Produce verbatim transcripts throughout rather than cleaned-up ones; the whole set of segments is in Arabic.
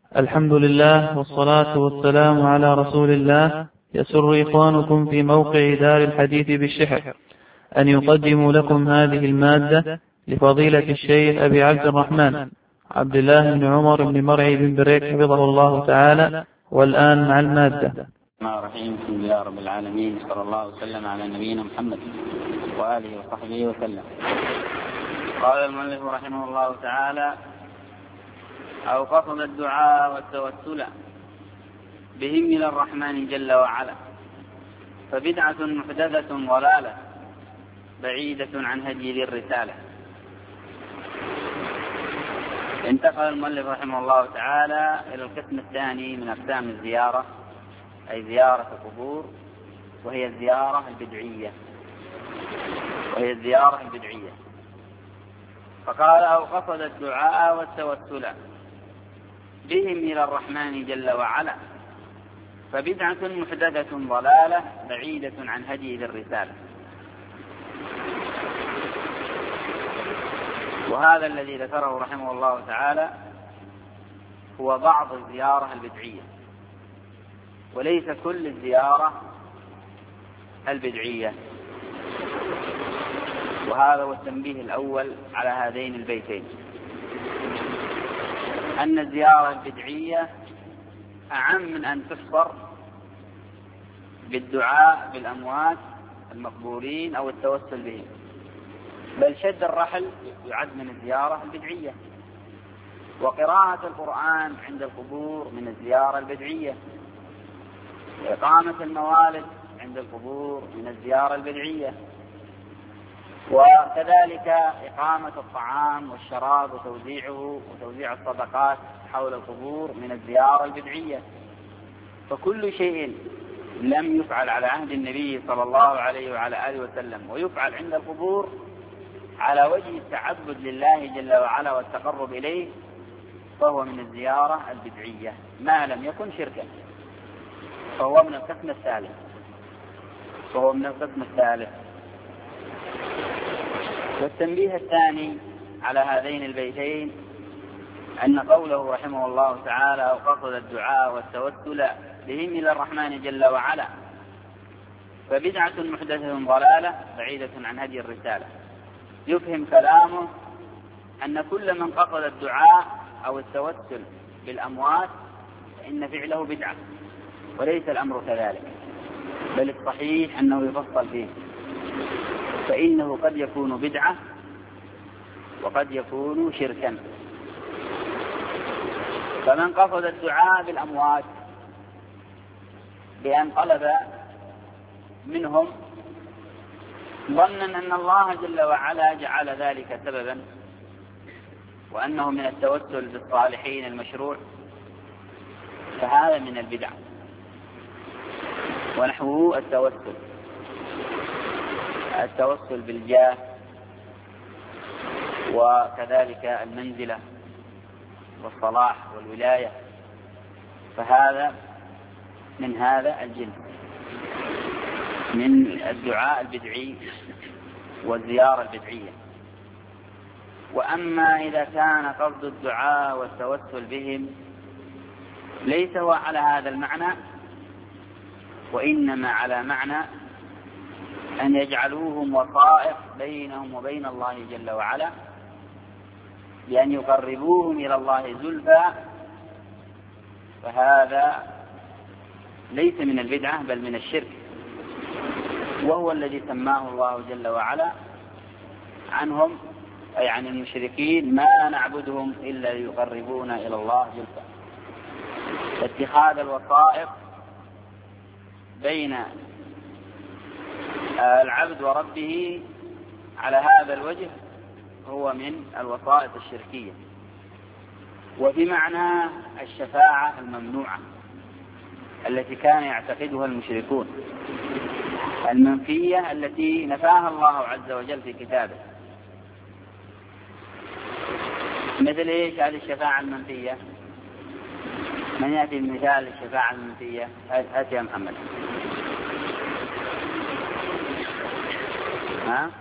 الحمد لله والصلاة والسلام على رسول الله. يسر إخوانكم في موقع دار الحديث بالشحر أن يقدموا لكم هذه المادة لفضيلة الشيخ أبي عبد الرحمن عبد الله بن عمر بن مرعي بن بريك حفظه الله تعالى. والآن مع المادة. الرحمن الرحيم. الحمد لله رب العالمين، صلى الله وسلم على نبينا محمد وآله وصحبه وسلم. قال المؤلف رحمه الله تعالى: أو قصد الدعاء والتوسل بهم إلى الرحمن جل وعلا فبدعة محدثة ضلالة بعيدة عن هدي ذي الرسالة. انتقل المؤلف رحمه الله تعالى إلى القسم الثاني من أقسام الزيارة، أي زيارة القبور، وهي الزيارة البدعية وهي الزيارة البدعية فقال: أو قصد الدعاء والتوسل بهم إلى الرحمن جل وعلا فبدعة محدثة ضلالة بعيدة عن هدي ذي الرسالة. وهذا الذي ذكره رحمه الله تعالى هو بعض الزيارة البدعية، وليس كل الزيارة البدعية. وهذا هو التنبيه الأول على هذين البيتين، أن الزيارة البدعية أعم من أن تحصر بالدعاء بالأموات المقبورين أو التوسل بهم، بل شد الرحل يعد من الزيارة البدعية، وقراءة القرآن عند القبور من الزيارة البدعية، وإقامة الموالد عند القبور من الزيارة البدعية، وكذلك إقامة الطعام والشراب وتوزيعه وتوزيع الصدقات حول القبور من الزيارة البدعية. فكل شيء لم يفعل على عهد النبي صلى الله عليه وعلى آله وسلم ويفعل عند القبور على وجه التعبد لله جل وعلا والتقرب إليه فهو من الزيارة البدعية ما لم يكن شركا، فهو من القسم الثالث فهو من القسم الثالث والتنبيه الثاني على هذين البيتين أن قوله رحمه الله تعالى: أو قصد الدعاء والتوسل بهم إلى الرحمن جل وعلا فبدعة محدثة ضلالة بعيدة عن هدي الرسالة، يفهم كلامه أن كل من قصد الدعاء أو التوسل بالأموات فإن فعله بدعة، وليس الأمر كذلك، بل الصحيح أنه يفصل فيه، فإنه قد يكون بدعة وقد يكون شركا. فمن قصد الدعاء بالأموات بأن طلب منهم ظنا أن الله جل وعلا جعل ذلك سببا وأنه من التوسل بالصالحين المشروع، فهذا من البدع. ونحوه التوسل التوسل بالجاه وكذلك المنزلة والصلاح والولاية، فهذا من هذا الجنس من الدعاء البدعي والزيارة البدعية. وأما إذا كان قصد الدعاء والتوسل بهم ليس هو على هذا المعنى، وإنما على معنى أن يجعلوهم وسائط بينهم وبين الله جل وعلا بأن يقربوهم إلى الله زلفى، فهذا ليس من البدعة بل من الشرك، وهو الذي سماه الله جل وعلا عنهم أي عن المشركين: ما نعبدهم إلا ليقربونا إلى الله زلفى. اتخاذ الوسائط بين العبد وربه على هذا الوجه هو من الوسائط الشركية. وفي معنى الشفاعة الممنوعة التي كان يعتقدها المشركون، المنفية التي نفاها الله عز وجل في كتابه. مثل ايش هذه الشفاعة المنفية؟ من يأتي بمثال الشفاعة المنفية؟ هات يا محمد. ها؟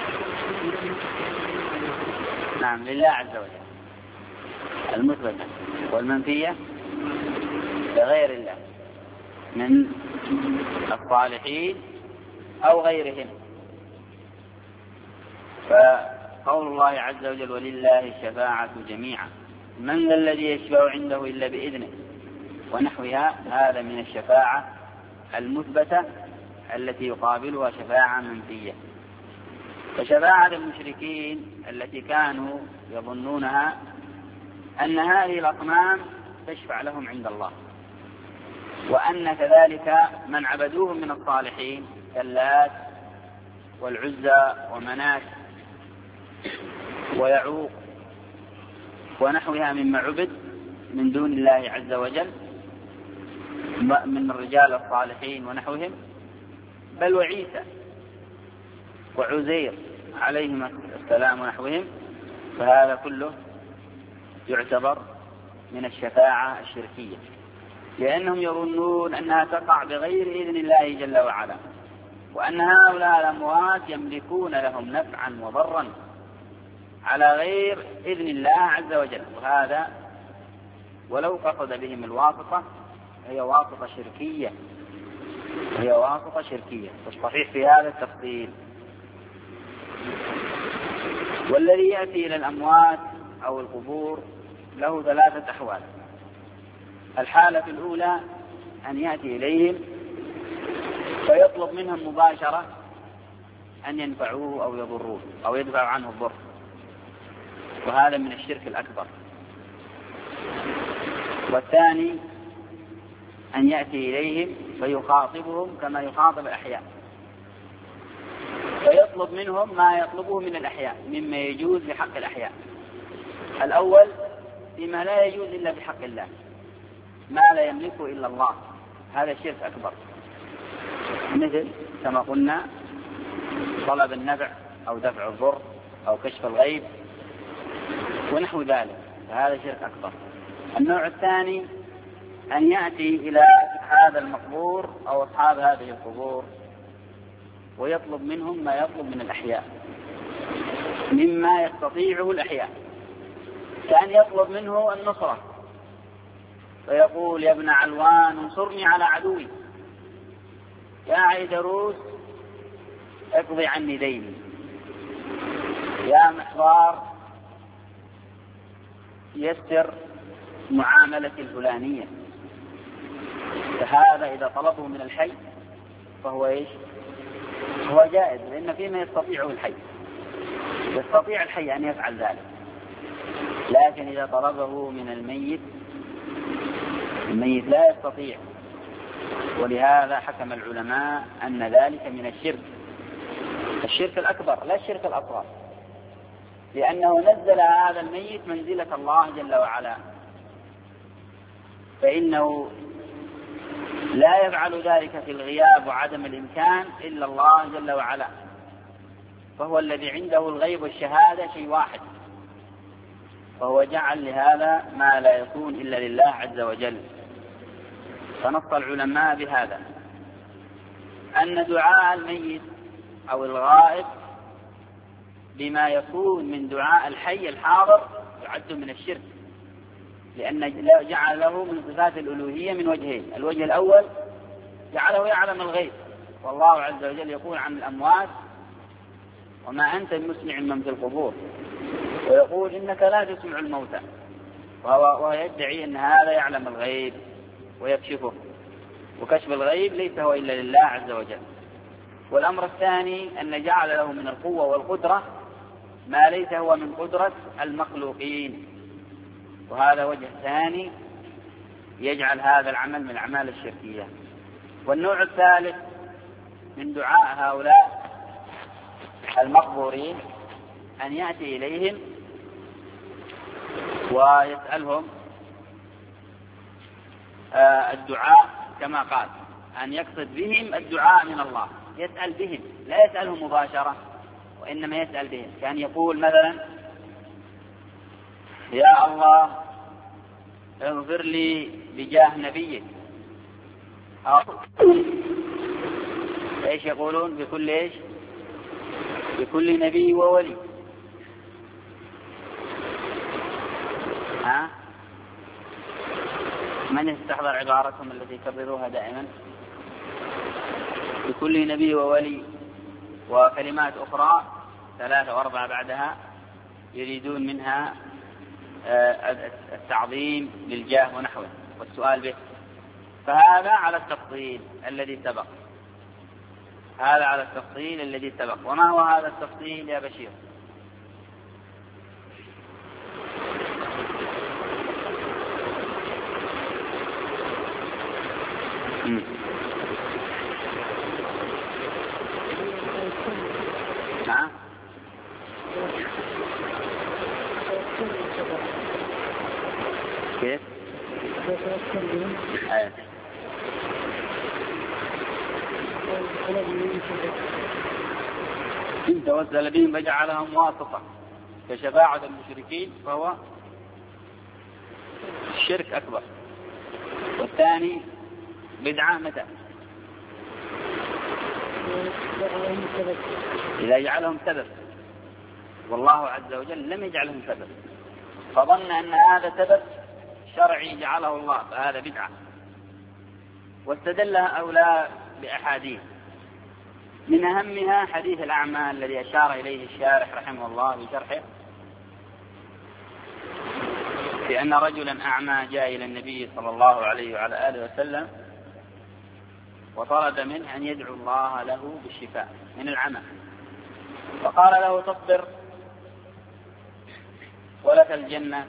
نعم، لله عز وجل المثبت. والمنفية لغير الله من الصالحين أو غيرهم. فقول الله عز وجل ولله الشفاعة جميعا من ذا الذي يشفع عنده إلا بإذنه ونحوها، هذا من الشفاعة المثبتة التي يقابلها شفاعة منفية. فشفاعة المشركين التي كانوا يظنونها أن هذه الأصنام تشفع لهم عند الله، وأن كذلك من عبدوهم من الصالحين كاللات والعزى ومنات ويعوق ونحوها مما عبد من دون الله عز وجل من الرجال الصالحين ونحوهم، بل وعيسى وعزير عليهما السلام ونحوهم، فهذا كله يعتبر من الشفاعة الشركية، لأنهم يظنون أنها تقع بغير إذن الله جل وعلا، وأن هؤلاء الأموات يملكون لهم نفعا وضرا على غير إذن الله عز وجل. وهذا ولو قصد بهم الواسطة هي واسطة شركية، هي واسطة شركية، والصحيح في هذا التفصيل. والذي يأتي إلى الأموات أو القبور له ثلاثة أحوال. الحالة الأولى أن يأتي إليهم فيطلب منهم مباشرة أن ينفعوه أو يضروه أو يدفعوا عنه الضر، وهذا من الشرك الأكبر. والثاني أن يأتي إليهم فيخاطبهم كما يخاطب الأحياء، فيطلب منهم ما يطلبه من الأحياء مما يجوز بحق الأحياء. الأول فيما لا يجوز إلا بحق الله، ما لا يملكه إلا الله، هذا شرك أكبر، مثل كما قلنا طلب النفع أو دفع الضر أو كشف الغيب ونحو ذلك، فهذا شرك أكبر. النوع الثاني أن يأتي إلى هذا المقبور أو أصحاب هذه القبور ويطلب منهم ما يطلب من الأحياء مما يستطيعه الأحياء، كأن يطلب منه النصرة فيقول يا ابن علوان انصرني على عدوي، يا عيدروس اقضي عني ديني، يا محضار يسر معاملة الفلانية. فهذا إذا طلبه من الحي فهو إيش؟ هو جائز، لأن فيما يستطيعه الحي، يستطيع الحي أن يفعل ذلك. لكن إذا طلبه من الميت الميت لا يستطيع، ولهذا حكم العلماء أن ذلك من الشرك، الشرك الأكبر لا الشرك الأصغر، لأنه نزل هذا الميت منزلة الله جل وعلا، فإنه لا يفعل ذلك في الغياب وعدم الإمكان إلا الله جل وعلا، فهو الذي عنده الغيب والشهادة شيء واحد، فهو جعل لهذا ما لا يكون إلا لله عز وجل. فنص العلماء بهذا أن دعاء الميت أو الغائب بما يكون من دعاء الحي الحاضر يعد من الشرك، لأن جعله من صفات الألوهية من وجهين. الوجه الأول جعله يعلم الغيب، والله عز وجل يقول عن الأموات وما أنت بمسمع من في القبور، ويقول إنك لا تسمع الموتى، وهو يدعي أن هذا يعلم الغيب ويكشفه، وكشف الغيب ليس هو إلا لله عز وجل. والأمر الثاني أن جعل له من القوة والقدرة ما ليس هو من قدرة المخلوقين، وهذا وجه ثاني يجعل هذا العمل من الأعمال الشركية. والنوع الثالث من دعاء هؤلاء المقبورين أن يأتي إليهم ويسألهم الدعاء كما قال، أن يقصد بهم الدعاء من الله، يسأل بهم لا يسألهم مباشرة، وإنما يسأل بهم، كان يقول مثلا يا الله اغفر لي بجاه نبيك، ايش يقولون بكل ايش؟ بكل نبي وولي. ها من يستحضر عبارتهم التي يكرروها دائما؟ لكل نبي وولي وكلمات أخرى ثلاثة وأربعة بعدها يريدون منها التعظيم للجاه ونحوه والسؤال به، فهذا على التفصيل الذي سبق. هذا على التفصيل الذي سبق. وما هو هذا التفصيل يا بشير؟ مم. نعم. كيف؟ أيه. إن توسل بهم فجعلهم واسطة كشفاعة المشركين فهو الشرك أكبر. والثاني بدعة متى؟ إذا جعلهم سبب، والله عز وجل لم يجعلهم سبب، فظن أن هذا سبب شرعي جعله الله، فهذا بدعة. واستدل هؤلاء بأحاديث، من أهمها حديث الأعمى الذي أشار إليه الشارح رحمه الله في شرحه، بأن رجلا أعمى جاء إلى النبي صلى الله عليه وعلى آله وسلم وطلب منه أن يدعو الله له بالشفاء من العمى، فقال له: تصبر ولك الجنة.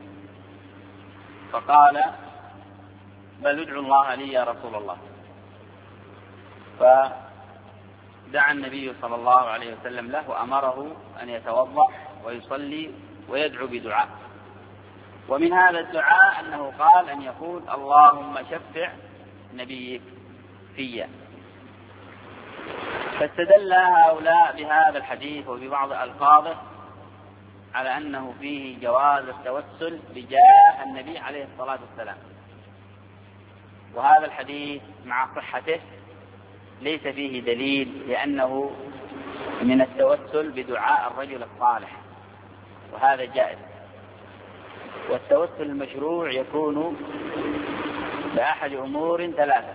فقال: بل ادعو الله لي يا رسول الله. فدعا النبي صلى الله عليه وسلم له وأمره أن يتوضأ ويصلي ويدعو بدعاء. ومن هذا الدعاء أنه قال أن يقول: اللهم شفع نبيك فيا. فاستدل هؤلاء بهذا الحديث وببعض ألفاظه على أنه فيه جواز التوسل بجاه النبي عليه الصلاة والسلام. وهذا الحديث مع صحته ليس فيه دليل، لأنه من التوسل بدعاء الرجل الصالح، وهذا جائز. والتوسل المشروع يكون بأحد أمور ثلاثة: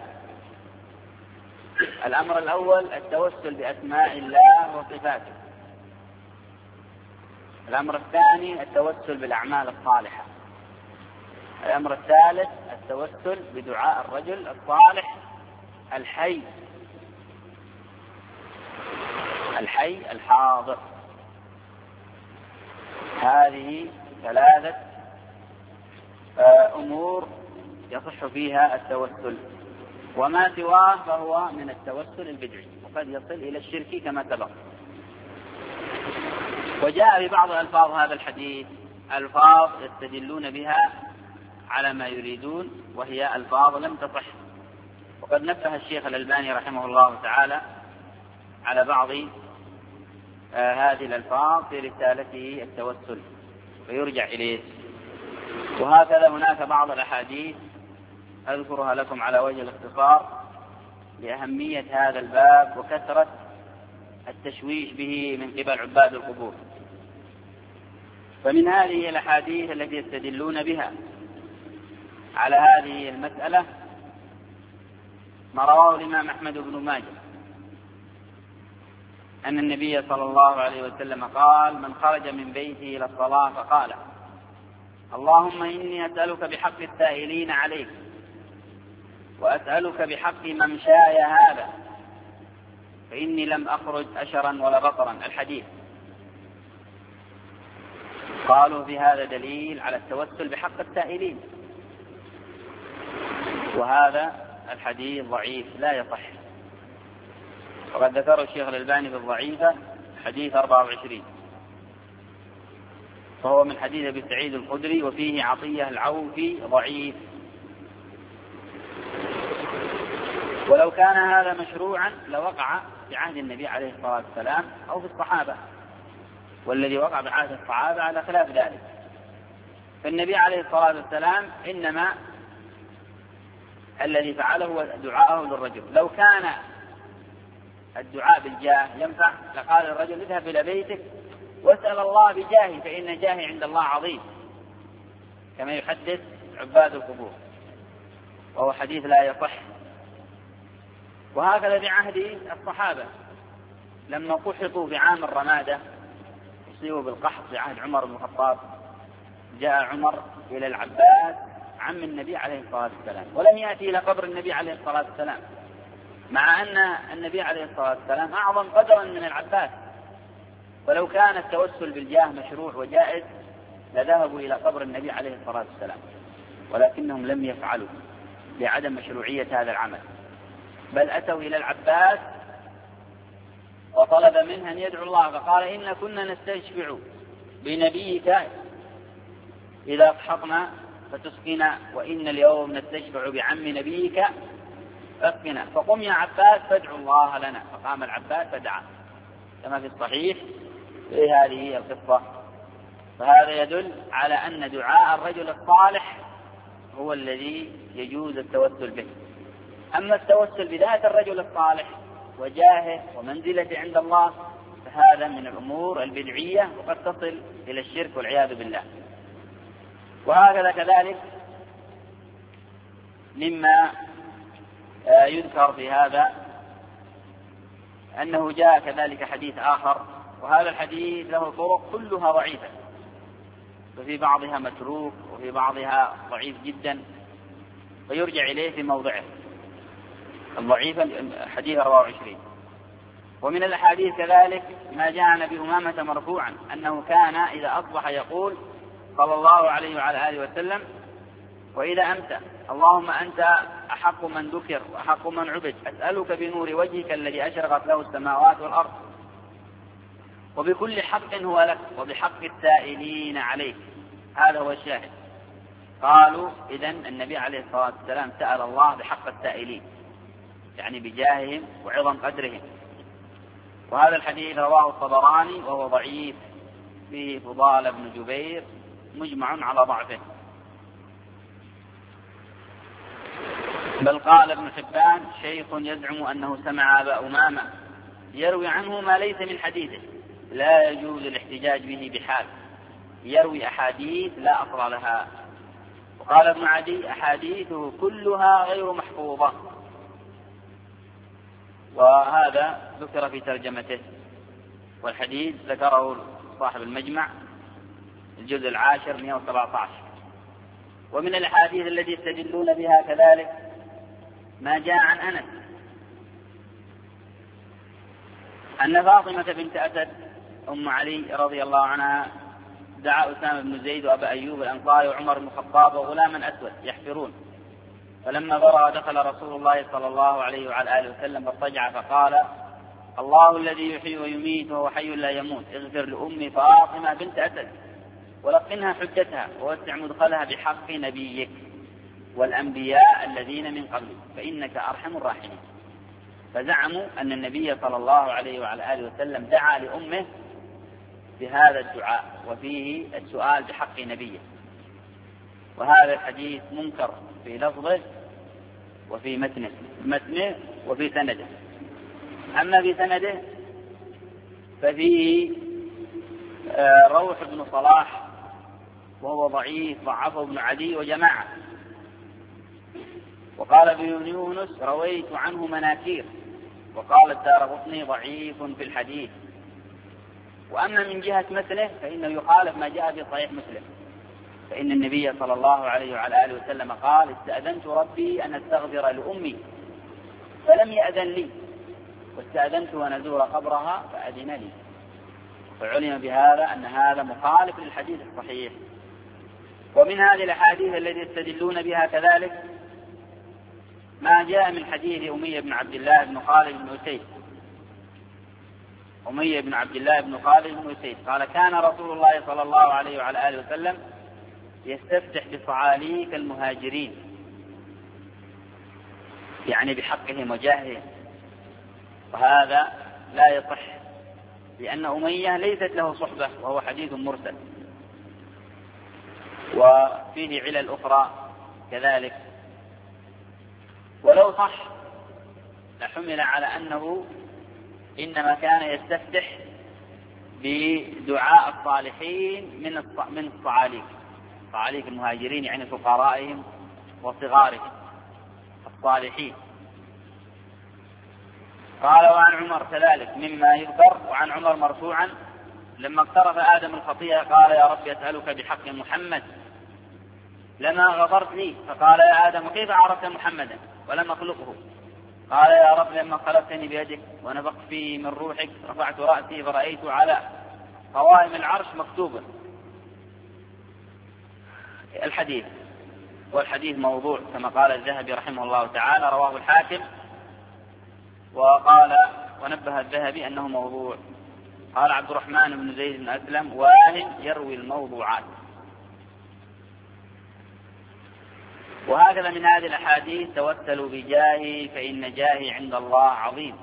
الأمر الأول التوسل بأسماء الله وصفاته، الأمر الثاني التوسل بالأعمال الصالحة، الأمر الثالث التوسل بدعاء الرجل الصالح الحي الحي الحاضر. هذه ثلاثة أمور يصح فيها التوسل، وما سواه فهو من التوسل البدعي، وقد يصل إلى الشرك كما سبق. وجاء ببعض ألفاظ هذا الحديث ألفاظ يستدلون بها على ما يريدون، وهي ألفاظ لم تصح. وقد نبه الشيخ الألباني رحمه الله تعالى على بعض آه هذه الألفاظ في رسالته التوسل، فيرجع إليه. وهكذا هناك بعض الأحاديث أذكرها لكم على وجه الاختصار لأهمية هذا الباب وكثرة التشويش به من قبل عباد القبور. فمن هذه الأحاديث التي يستدلون بها على هذه المسألة ما رواه الإمام أحمد بن ماجه أن النبي صلى الله عليه وسلم قال: من خرج من بيته إلى الصلاة فقال: اللهم إني أسألك بحق السائلين عليك، وأسألك بحق ممشاي هذا، فإني لم أخرج أشرا ولا بطرا. الحديث. قالوا في هذا دليل على التوسل بحق السائلين، وهذا الحديث ضعيف لا يصح. وقد ذكر الشيخ الألباني بالضعيفة حديث أربعة وعشرين، فهو من حديث أبي سعيد الخدري، وفيه عطية العوفي ضعيف. ولو كان هذا مشروعا لوقع في عهد النبي عليه الصلاة والسلام أو في الصحابة، والذي وقع بعهد الصحابة على خلاف ذلك. فالنبي عليه الصلاة والسلام إنما الذي فعله هو دعاءه للرجل. لو كان الدعاء بالجاه ينفع لقال الرجل: اذهب إلى بيتك واسأل الله بجاهي فإن جاهي عند الله عظيم، كما يحدث عباد القبور. وهو حديث لا يصح. وهكذا بعهد الصحابة لما قحطوا بعام الرمادة أصيبوا بالقحط في عهد عمر بن الخطاب، جاء عمر إلى العباس عم النبي عليه الصلاة والسلام ولم يأتي إلى قبر النبي عليه الصلاة والسلام، مع أن النبي عليه الصلاة والسلام أعظم قدرا من العباس، ولو كان التوسل بالجاه مشروع وجائز لذهبوا إلى قبر النبي عليه الصلاة والسلام، ولكنهم لم يفعلوا لعدم مشروعية هذا العمل، بل أتوا إلى العباس وطلب منه أن يدعو الله، فقال إن كنا نستشفع بنبيك إذا أقحطنا فتسقنا، وإن اليوم نستشفع بعم نبيك فاسقنا، فقم يا عباس فادعو الله لنا. فقام العباس فدعا كما في الصحيح في هذه القصة. فهذا يدل على أن دعاء الرجل الصالح هو الذي يجوز التوسل به. أما التوسل بذات الرجل الصالح وجاهه ومنزلته عند الله فهذا من الأمور البدعية وقد تصل إلى الشرك والعياذ بالله. وهكذا كذلك مما يذكر في هذا أنه جاء كذلك حديث آخر، وهذا الحديث له طرق كلها ضعيفة، وفي بعضها متروك وفي بعضها ضعيف جدا، فيرجع إليه في موضعه. الضعيف حديث أربعة وعشرين. ومن الأحاديث كذلك ما جاء عن أبي أمامة مرفوعا أنه كان إذا أصبح يقول صلى الله عليه وعلى آله وسلم وإذا أمسى اللهم أنت أحق من ذكر وأحق من عبد، أسألك بنور وجهك الذي أشرقت له السماوات والأرض وبكل حق هو لك وبحق السائلين عليك. هذا هو الشاهد. قالوا إذن النبي عليه الصلاة والسلام سأل الله بحق السائلين، يعني بجاههم وعظم قدرهم. وهذا الحديث رواه الطبراني وهو ضعيف، فيه فضال بن جبير مجمع على ضعفه. بل قال ابن حبان شيخ يزعم أنه سمع أبا أمامة يروي عنه ما ليس من حديثه لا يجوز الاحتجاج به بحال، يروي أحاديث لا أصل لها. وقال ابن عدي أحاديثه كلها غير محفوظة، وهذا ذكر في ترجمته. والحديث ذكره صاحب المجمع الجزء العاشر مئة وسبعة عشر. ومن الأحاديث التي يستدلون بها كذلك ما جاء عن أنس أن فاطمة بنت أسد أم علي رضي الله عنها دعا أسامة بن زيد وأبا أيوب الأنصاري وعمر بن الخطاب وغلاما أسود يحفرون، فلما برأ دخل رسول الله صلى الله عليه وعلى آله وسلم فاضطجع فقال الله الذي يحيي ويميت وهو حي لا يموت اغفر لأمي فاطمة بنت أسد ولقنها حجتها ووسع مدخلها بحق نبيك والأنبياء الذين من قبلك فإنك أرحم الراحمين. فزعموا أن النبي صلى الله عليه وعلى آله وسلم دعا لأمه بهذا الدعاء وفيه السؤال بحق نبيه. وهذا الحديث منكر في لفظه وفي متنه متنه وفي سنده. أما في سنده ففيه روح بن صلاح وهو ضعيف ضعفه ابن عدي وجماعة. وقال ابن يونس رويت عنه مناكير، وقال الدارقطني ضعيف في الحديث. وأما من جهة مثله فإنه يخالف ما جاء في صحيح مسلم، فإن النبي صلى الله عليه وعلى آله وسلم قال استأذنت ربي أن أستغفر لأمي فلم يأذن لي واستأذنت أن أزور قبرها فأذن لي. فعلم بهذا أن هذا مخالف للحديث الصحيح. ومن هذه الأحاديث التي يستدلون بها كذلك ما جاء من حديث أمية بن عبد الله بن خالد بن أسيد. أمية بن عبد الله بن خالد بن أسيد قال كان رسول الله صلى الله عليه وعلى آله وسلم يستفتح بصعاليك المهاجرين، يعني بحقهم وجاههم، وهذا لا يصح لأن أمية ليست له صحبة وهو حديث مرسل. وفيه علل أخرى كذلك. ولو صح لحمل على أنه إنما كان يستفتح بدعاء الصالحين من من الصعاليك، صعاليك المهاجرين يعني فقرائهم وصغارهم، الصالحين. قال وعن عمر كذلك مما يذكر، وعن عمر مرفوعا لما اقترف آدم الخطيئة قال يا رب أسألك بحق محمد لما غفرت لي، فقال يا آدم كيف عرفت محمدا ولم أخلقه؟ قال يا رب لما خلقتني بيدك ونفخت فيه من روحك رفعت رأسي فرأيت على قوائم العرش مكتوبا. الحديث والحديث موضوع كما قال الذهبي رحمه الله تعالى، رواه الحاكم وقال ونبه الذهبي أنه موضوع. قال عبد الرحمن بن زيد بن أسلم واهن يروي الموضوعات. وهكذا من هذه الأحاديث توسلوا بجاهي فإن جاهي عند الله عظيم،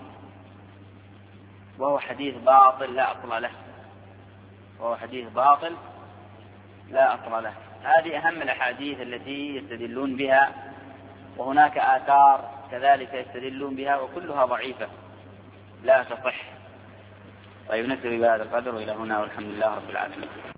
وهو حديث باطل لا أصل له، وهو حديث باطل لا أصل له. هذه أهم الأحاديث التي يستدلون بها، وهناك آثار كذلك يستدلون بها وكلها ضعيفة لا تصح. طيب نكتفي بهذا القدر وإلى هنا والحمد لله رب العالمين.